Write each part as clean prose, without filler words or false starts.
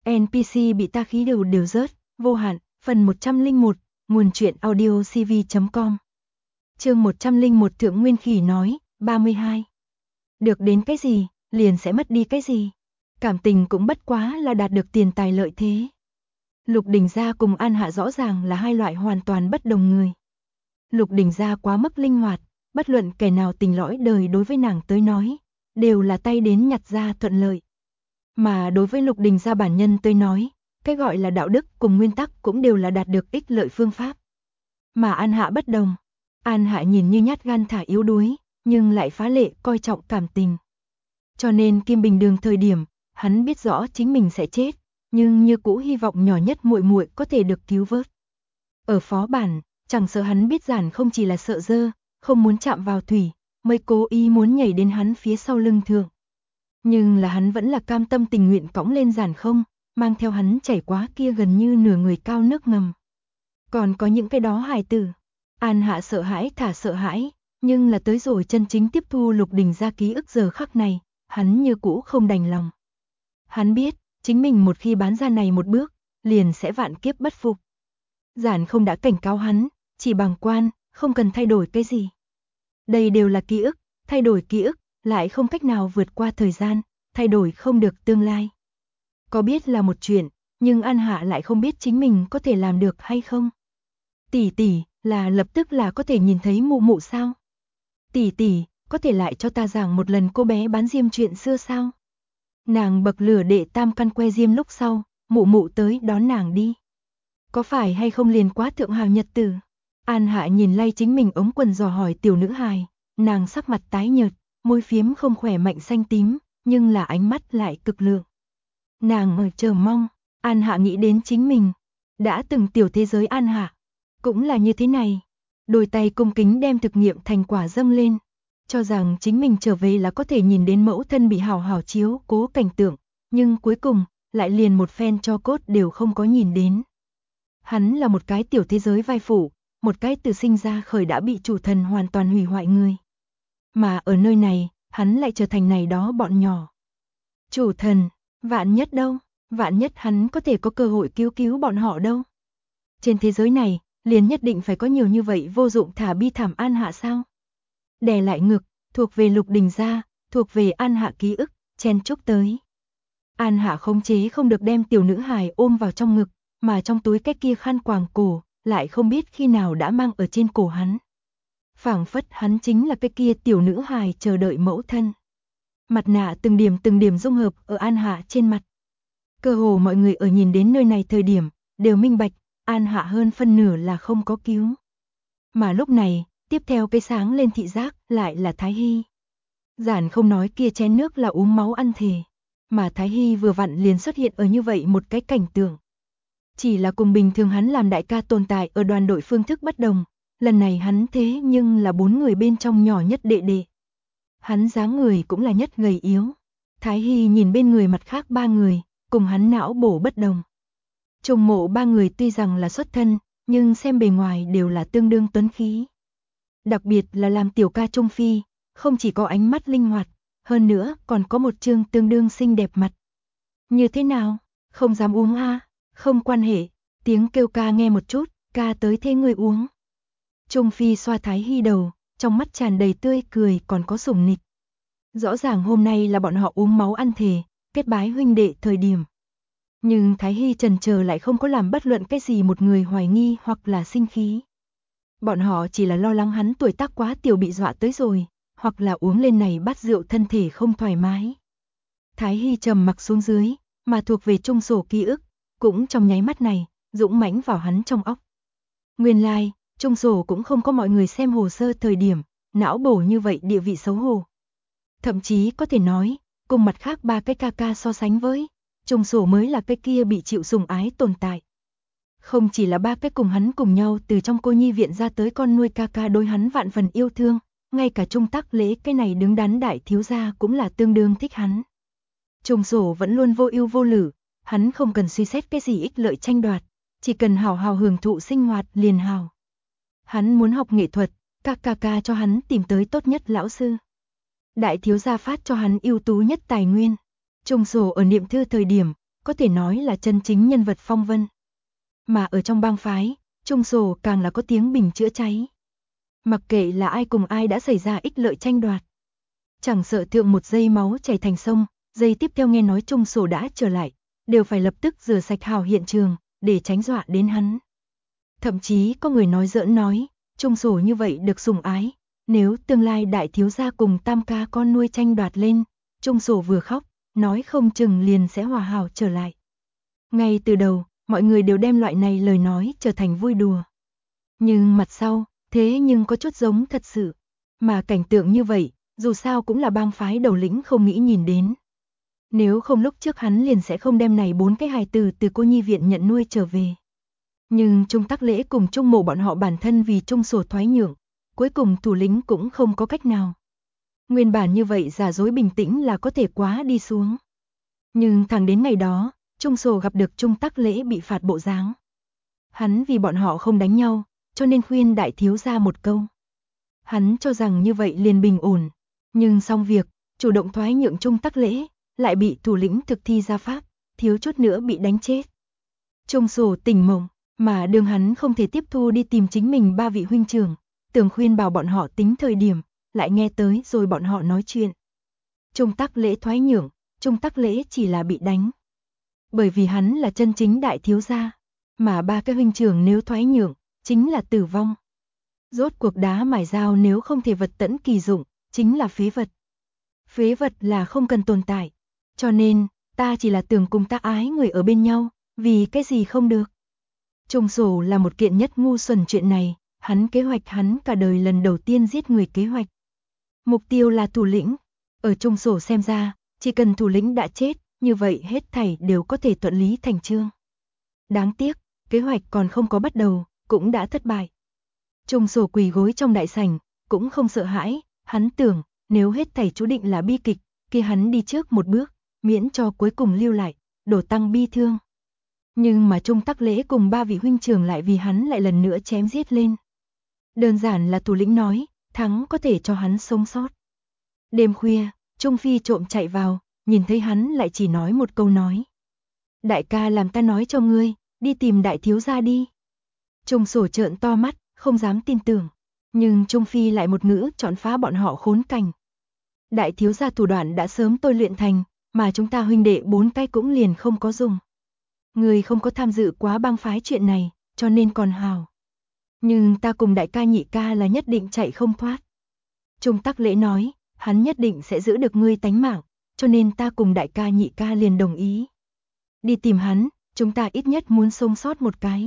NPC bị ta khí đầu đều rớt, vô hạn, phần 101, nguồn truyện audio cv.com. Chương 101 Thượng Nguyên Khỉ nói, 32. Được đến cái gì, liền sẽ mất đi cái gì. Cảm tình cũng bất quá là đạt được tiền tài lợi thế. Lục Đình Gia cùng An Hạ rõ ràng là hai loại hoàn toàn bất đồng người. Lục Đình Gia quá mức linh hoạt, bất luận kẻ nào tình lõi đời đối với nàng tới nói, đều là tay đến nhặt ra thuận lợi. Mà đối với Lục Đình Gia bản nhân tới nói, cái gọi là đạo đức cùng nguyên tắc cũng đều là đạt được ích lợi phương pháp. Mà An Hạ bất đồng. An Hạ nhìn như nhát gan thả yếu đuối, nhưng lại phá lệ coi trọng cảm tình. Cho nên Kim Bình Đường thời điểm, hắn biết rõ chính mình sẽ chết, nhưng như cũ hy vọng nhỏ nhất muội muội có thể được cứu vớt. Ở phó bản, chẳng sợ hắn biết Giản không chỉ là sợ dơ, không muốn chạm vào thủy, mới cố ý muốn nhảy đến hắn phía sau lưng thượng. Nhưng là hắn vẫn là cam tâm tình nguyện cõng lên Giản không, mang theo hắn chảy qua kia gần như nửa người cao nước ngầm. Còn có những cái đó hài tử. An Hạ sợ hãi thả sợ hãi, nhưng là tới rồi chân chính tiếp thu Lục Đình Gia ký ức giờ khắc này, hắn như cũ không đành lòng. Hắn biết, chính mình một khi bán ra này một bước, liền sẽ vạn kiếp bất phục. Giản không đã cảnh cáo hắn, chỉ bằng quan, không cần thay đổi cái gì. Đây đều là ký ức, thay đổi ký ức, lại không cách nào vượt qua thời gian, thay đổi không được tương lai. Có biết là một chuyện, nhưng An Hạ lại không biết chính mình có thể làm được hay không. Tỷ tỷ, là lập tức là có thể nhìn thấy mụ mụ sao? Tỷ tỷ, có thể lại cho ta giảng một lần cô bé bán diêm chuyện xưa sao? Nàng bậc lửa đệ tam căn que diêm lúc sau, mụ mụ tới đón nàng đi. Có phải hay không liền quá thượng hào nhật tử? An Hạ nhìn lay chính mình ống quần dò hỏi tiểu nữ hài, nàng sắc mặt tái nhợt, môi phiếm không khỏe mạnh xanh tím, nhưng là ánh mắt lại cực lượng. Nàng ở chờ mong, An Hạ nghĩ đến chính mình, đã từng tiểu thế giới An Hạ, cũng là như thế này. Đôi tay cung kính đem thực nghiệm thành quả dâng lên, cho rằng chính mình trở về là có thể nhìn đến mẫu thân bị hào hào chiếu cố cảnh tượng, nhưng cuối cùng, lại liền một phen cho cốt đều không có nhìn đến. Hắn là một cái tiểu thế giới vai phụ, một cái từ sinh ra khởi đã bị chủ thần hoàn toàn hủy hoại người. Mà ở nơi này, hắn lại trở thành này đó bọn nhỏ. Chủ thần, vạn nhất đâu, vạn nhất hắn có thể có cơ hội cứu bọn họ đâu. Trên thế giới này, liền nhất định phải có nhiều như vậy vô dụng thả bi thảm An Hạ sao? Đè lại ngực, thuộc về Lục Đình Gia, thuộc về An Hạ ký ức, chen chúc tới. An Hạ khống chế không được đem tiểu nữ hài ôm vào trong ngực, mà trong túi cái kia khăn quàng cổ, lại không biết khi nào đã mang ở trên cổ hắn. Phảng phất hắn chính là cái kia tiểu nữ hài chờ đợi mẫu thân. Mặt nạ từng điểm dung hợp ở An Hạ trên mặt. Cơ hồ mọi người ở nhìn đến nơi này thời điểm, đều minh bạch, An Hạ hơn phân nửa là không có cứu. Mà lúc này, tiếp theo cái sáng lên thị giác lại là Thái Hy. Giản không nói kia chén nước là uống máu ăn thề, mà Thái Hy vừa vặn liền xuất hiện ở như vậy một cái cảnh tượng. Chỉ là cùng bình thường hắn làm đại ca tồn tại ở đoàn đội phương thức bất đồng, lần này hắn thế nhưng là 4 người bên trong nhỏ nhất đệ đệ. Hắn dáng người cũng là nhất gầy yếu. Thái Hy nhìn bên người mặt khác 3 người, cùng hắn não bổ bất đồng. Trùng mộ 3 người tuy rằng là xuất thân, nhưng xem bề ngoài đều là tương đương tuấn khí. Đặc biệt là làm tiểu ca Trung Phi, không chỉ có ánh mắt linh hoạt, hơn nữa còn có một trương tương đương xinh đẹp mặt. Như thế nào? Không dám uống a? Không quan hệ, tiếng kêu ca nghe một chút, ca tới thế người uống. Trung Phi xoa Thái Hy đầu, trong mắt tràn đầy tươi cười còn có sủng nịch. Rõ ràng hôm nay là bọn họ uống máu ăn thề, kết bái huynh đệ thời điểm. Nhưng Thái Hy chần chờ lại không có làm bất luận cái gì một người hoài nghi hoặc là sinh khí. Bọn họ chỉ là lo lắng hắn tuổi tác quá tiểu bị dọa tới rồi, hoặc là uống lên này bát rượu thân thể không thoải mái. Thái Hy trầm mặc xuống dưới, mà thuộc về trung sổ ký ức, cũng trong nháy mắt này, dũng mãnh vào hắn trong óc. Nguyên lai, trung sổ cũng không có mọi người xem hồ sơ thời điểm, não bổ như vậy địa vị xấu hổ. Thậm chí có thể nói, cùng mặt khác 3 cái ca ca so sánh với, trung sổ mới là cái kia bị chịu sủng ái tồn tại. Không chỉ là 3 cái cùng hắn cùng nhau từ trong cô nhi viện ra tới con nuôi ca ca đối hắn vạn phần yêu thương, ngay cả Trung Tắc Lễ cái này đứng đắn đại thiếu gia cũng là tương đương thích hắn. Trung sổ vẫn luôn vô ưu vô lự, hắn không cần suy xét cái gì ích lợi tranh đoạt, chỉ cần hào hào hưởng thụ sinh hoạt liền hào. Hắn muốn học nghệ thuật, các ca ca cho hắn tìm tới tốt nhất lão sư. Đại thiếu gia phát cho hắn ưu tú nhất tài nguyên. Trung sổ ở niệm thư thời điểm, có thể nói là chân chính nhân vật phong vân. Mà ở trong bang phái, Trung Sổ càng là có tiếng bình chữa cháy. Mặc kệ là ai cùng ai đã xảy ra ích lợi tranh đoạt. Chẳng sợ thượng một giây máu chảy thành sông, giây tiếp theo nghe nói Trung Sổ đã trở lại, đều phải lập tức rửa sạch hào hiện trường, để tránh dọa đến hắn. Thậm chí có người nói giỡn nói, Trung Sổ như vậy được sủng ái, nếu tương lai đại thiếu gia cùng tam ca con nuôi tranh đoạt lên, Trung Sổ vừa khóc, nói không chừng liền sẽ hòa hảo trở lại. Ngay từ đầu, mọi người đều đem loại này lời nói trở thành vui đùa. Nhưng mặt sau, thế nhưng có chút giống thật sự. Mà cảnh tượng như vậy, dù sao cũng là bang phái đầu lĩnh không nghĩ nhìn đến. Nếu không lúc trước hắn liền sẽ không đem này 4 cái hài tử từ cô nhi viện nhận nuôi trở về. Nhưng Trung Tắc Lễ cùng Trung Mộ bọn họ bản thân vì Trung Sổ thoái nhượng, cuối cùng thủ lĩnh cũng không có cách nào. Nguyên bản như vậy giả dối bình tĩnh là có thể quá đi xuống. Nhưng thẳng đến ngày đó, Trung Sổ gặp được Trung Tắc Lễ bị phạt bộ dáng. Hắn vì bọn họ không đánh nhau, cho nên khuyên đại thiếu gia một câu. Hắn cho rằng như vậy liền bình ổn, nhưng xong việc, chủ động thoái nhượng Trung Tắc Lễ, lại bị thủ lĩnh thực thi gia pháp, thiếu chút nữa bị đánh chết. Trung Sổ tỉnh mộng, mà đường hắn không thể tiếp thu đi tìm chính mình 3 vị huynh trưởng, tưởng khuyên bảo bọn họ tính thời điểm, lại nghe tới rồi bọn họ nói chuyện. Trung Tắc Lễ thoái nhượng, Trung Tắc Lễ chỉ là bị đánh. Bởi vì hắn là chân chính đại thiếu gia, mà 3 cái huynh trưởng nếu thoái nhượng, chính là tử vong. Rốt cuộc đá mài dao nếu không thể vật tẫn kỳ dụng, chính là phế vật. Phế vật là không cần tồn tại. Cho nên, ta chỉ là tưởng cùng ta ái người ở bên nhau, vì cái gì không được. Trung Sổ là một kiện nhất ngu xuẩn chuyện này, hắn kế hoạch hắn cả đời lần đầu tiên giết người kế hoạch. Mục tiêu là thủ lĩnh. Ở Trung Sổ xem ra, chỉ cần thủ lĩnh đã chết, như vậy hết thảy đều có thể thuận lý thành chương. Đáng tiếc, kế hoạch còn không có bắt đầu, cũng đã thất bại. Trung Sổ quỳ gối trong đại sảnh, cũng không sợ hãi, hắn tưởng, nếu hết thảy chú định là bi kịch, kia hắn đi trước một bước, miễn cho cuối cùng lưu lại, đổ tăng bi thương. Nhưng mà Trung Tắc Lễ cùng 3 vị huynh trưởng lại vì hắn lại lần nữa chém giết lên. Đơn giản là thủ lĩnh nói, thắng có thể cho hắn sống sót. Đêm khuya, Trung Phi trộm chạy vào, nhìn thấy hắn lại chỉ nói một câu nói. Đại ca làm ta nói cho ngươi, đi tìm đại thiếu gia đi. Trung Sổ trợn to mắt, không dám tin tưởng. Nhưng Trung Phi lại một ngữ chọn phá bọn họ khốn cảnh. Đại thiếu gia thủ đoạn đã sớm tôi luyện thành, mà chúng ta huynh đệ 4 cái cũng liền không có dùng. Người không có tham dự quá bang phái chuyện này, cho nên còn hào. Nhưng ta cùng đại ca nhị ca là nhất định chạy không thoát. Trung Tắc Lễ nói, hắn nhất định sẽ giữ được ngươi tánh mạng, cho nên ta cùng đại ca nhị ca liền đồng ý. Đi tìm hắn, chúng ta ít nhất muốn sống sót một cái.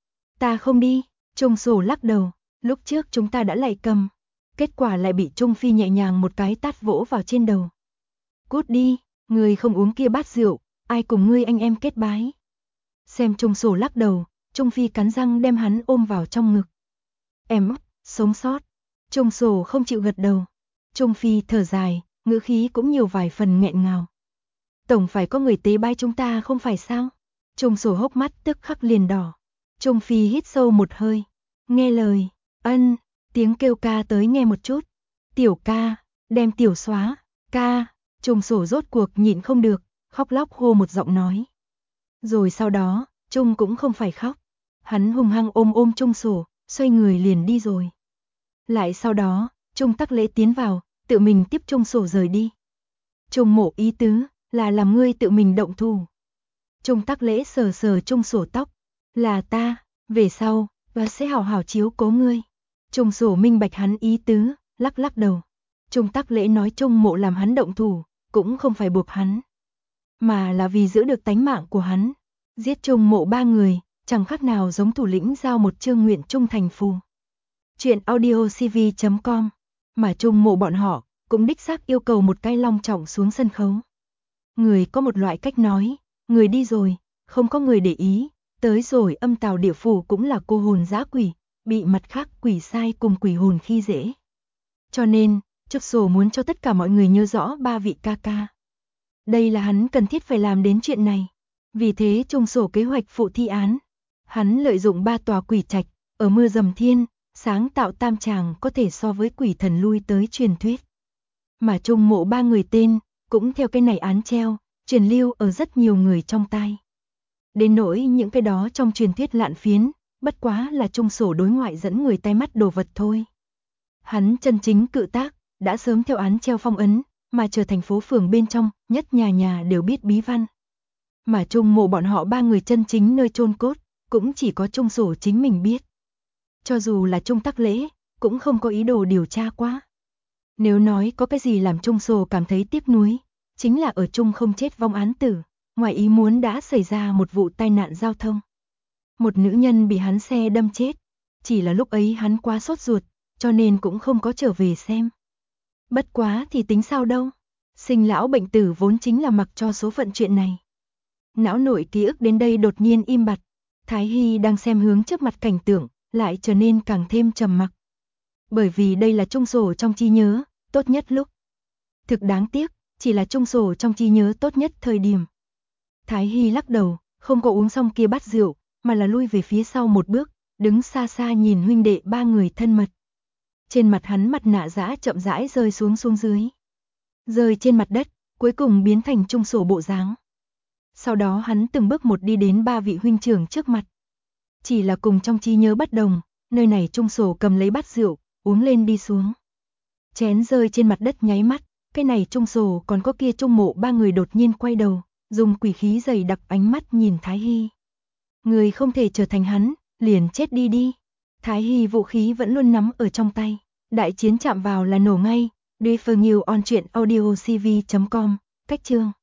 Ta không đi, Trung Sổ lắc đầu, lúc trước chúng ta đã lạy cầm. Kết quả lại bị Trung Phi nhẹ nhàng một cái tát vỗ vào trên đầu. Cút đi, ngươi không uống kia bát rượu, ai cùng ngươi anh em kết bái. Xem Trung Sổ lắc đầu, Trung Phi cắn răng đem hắn ôm vào trong ngực. Em, sống sót. Trung Sổ không chịu gật đầu. Trung Phi thở dài, ngữ khí cũng nhiều vài phần nghẹn ngào. Tổng phải có người tế bái chúng ta không phải sao? Trung Sổ hốc mắt tức khắc liền đỏ. Trung Phi hít sâu một hơi. Nghe lời, ân, tiếng kêu ca tới nghe một chút. Tiểu ca, đem tiểu xóa, ca. Trung Sổ rốt cuộc nhịn không được, khóc lóc hô một giọng nói. Rồi sau đó, Trung cũng không phải khóc. Hắn hung hăng ôm Trung Sổ, xoay người liền đi rồi. Lại sau đó, Trung Tắc Lễ tiến vào, tự mình tiếp Trung Sổ rời đi. Trung Mộ ý tứ, là làm ngươi tự mình động thủ. Trung Tắc Lễ sờ sờ Trung Sổ tóc. Là ta, về sau, và sẽ hảo hảo chiếu cố ngươi. Trung Sổ minh bạch hắn ý tứ, lắc lắc đầu. Trung Tắc Lễ nói Trung Mộ làm hắn động thủ, cũng không phải buộc hắn, mà là vì giữ được tánh mạng của hắn. Giết Trung Mộ 3 người, chẳng khác nào giống thủ lĩnh giao một chương nguyện trung thành phù. Chuyện audiocv.com. Mà Trung Mộ bọn họ cũng đích xác yêu cầu một cái long trọng xuống sân khấu. Người có một loại cách nói, người đi rồi, không có người để ý, tới rồi âm tào địa phủ cũng là cô hồn dã quỷ, bị mặt khác quỷ sai cùng quỷ hồn khi dễ. Cho nên, Trúc Sổ muốn cho tất cả mọi người nhớ rõ 3 vị ca ca. Đây là hắn cần thiết phải làm đến chuyện này. Vì thế Trung Sổ kế hoạch phụ thi án. Hắn lợi dụng 3 tòa quỷ trạch, ở mưa dầm thiên, sáng tạo tam tràng có thể so với quỷ thần lui tới truyền thuyết. Mà Trung Mộ 3 người tên, cũng theo cái này án treo, truyền lưu ở rất nhiều người trong tai. Đến nỗi những cái đó trong truyền thuyết lạn phiến, bất quá là chung sổ đối ngoại dẫn người tay mắt đồ vật thôi. Hắn chân chính cự tác, đã sớm theo án treo phong ấn, mà trở thành phố phường bên trong, nhất nhà nhà đều biết bí văn. Mà chung mộ bọn họ 3 người chân chính nơi chôn cốt, cũng chỉ có chung sổ chính mình biết. Cho dù là chung tắc lễ, cũng không có ý đồ điều tra quá. Nếu nói có cái gì làm chung sổ cảm thấy tiếc nuối, chính là ở chung không chết vong án tử, ngoài ý muốn đã xảy ra một vụ tai nạn giao thông. Một nữ nhân bị hắn xe đâm chết, chỉ là lúc ấy hắn quá sốt ruột, cho nên cũng không có trở về xem. Bất quá thì tính sao đâu, sinh lão bệnh tử vốn chính là mặc cho số phận chuyện này. Não nội ký ức đến đây đột nhiên im bặt, Thái Hy đang xem hướng trước mặt cảnh tượng, lại trở nên càng thêm trầm mặc. Bởi vì đây là chung sổ trong trí nhớ, tốt nhất lúc. Thực đáng tiếc, chỉ là chung sổ trong trí nhớ tốt nhất thời điểm. Thái Hy lắc đầu, không có uống xong kia bát rượu, mà là lui về phía sau một bước, đứng xa xa nhìn huynh đệ 3 người thân mật. Trên mặt hắn mặt nạ giã chậm rãi rơi xuống dưới. Rơi trên mặt đất, cuối cùng biến thành chung sổ bộ dáng. Sau đó hắn từng bước một đi đến 3 vị huynh trưởng trước mặt. Chỉ là cùng trong trí nhớ bất đồng, nơi này chung sổ cầm lấy bát rượu, uống lên đi xuống. Chén rơi trên mặt đất nháy mắt, cái này chung sổ còn có kia chung mộ 3 người đột nhiên quay đầu, dùng quỷ khí dày đặc ánh mắt nhìn Thái Hy. Người không thể trở thành hắn, liền chết đi đi. Thái Hy vũ khí vẫn luôn nắm ở trong tay, đại chiến chạm vào là nổ ngay. Đi for nhiều on truyện audio cv.com, cách chương.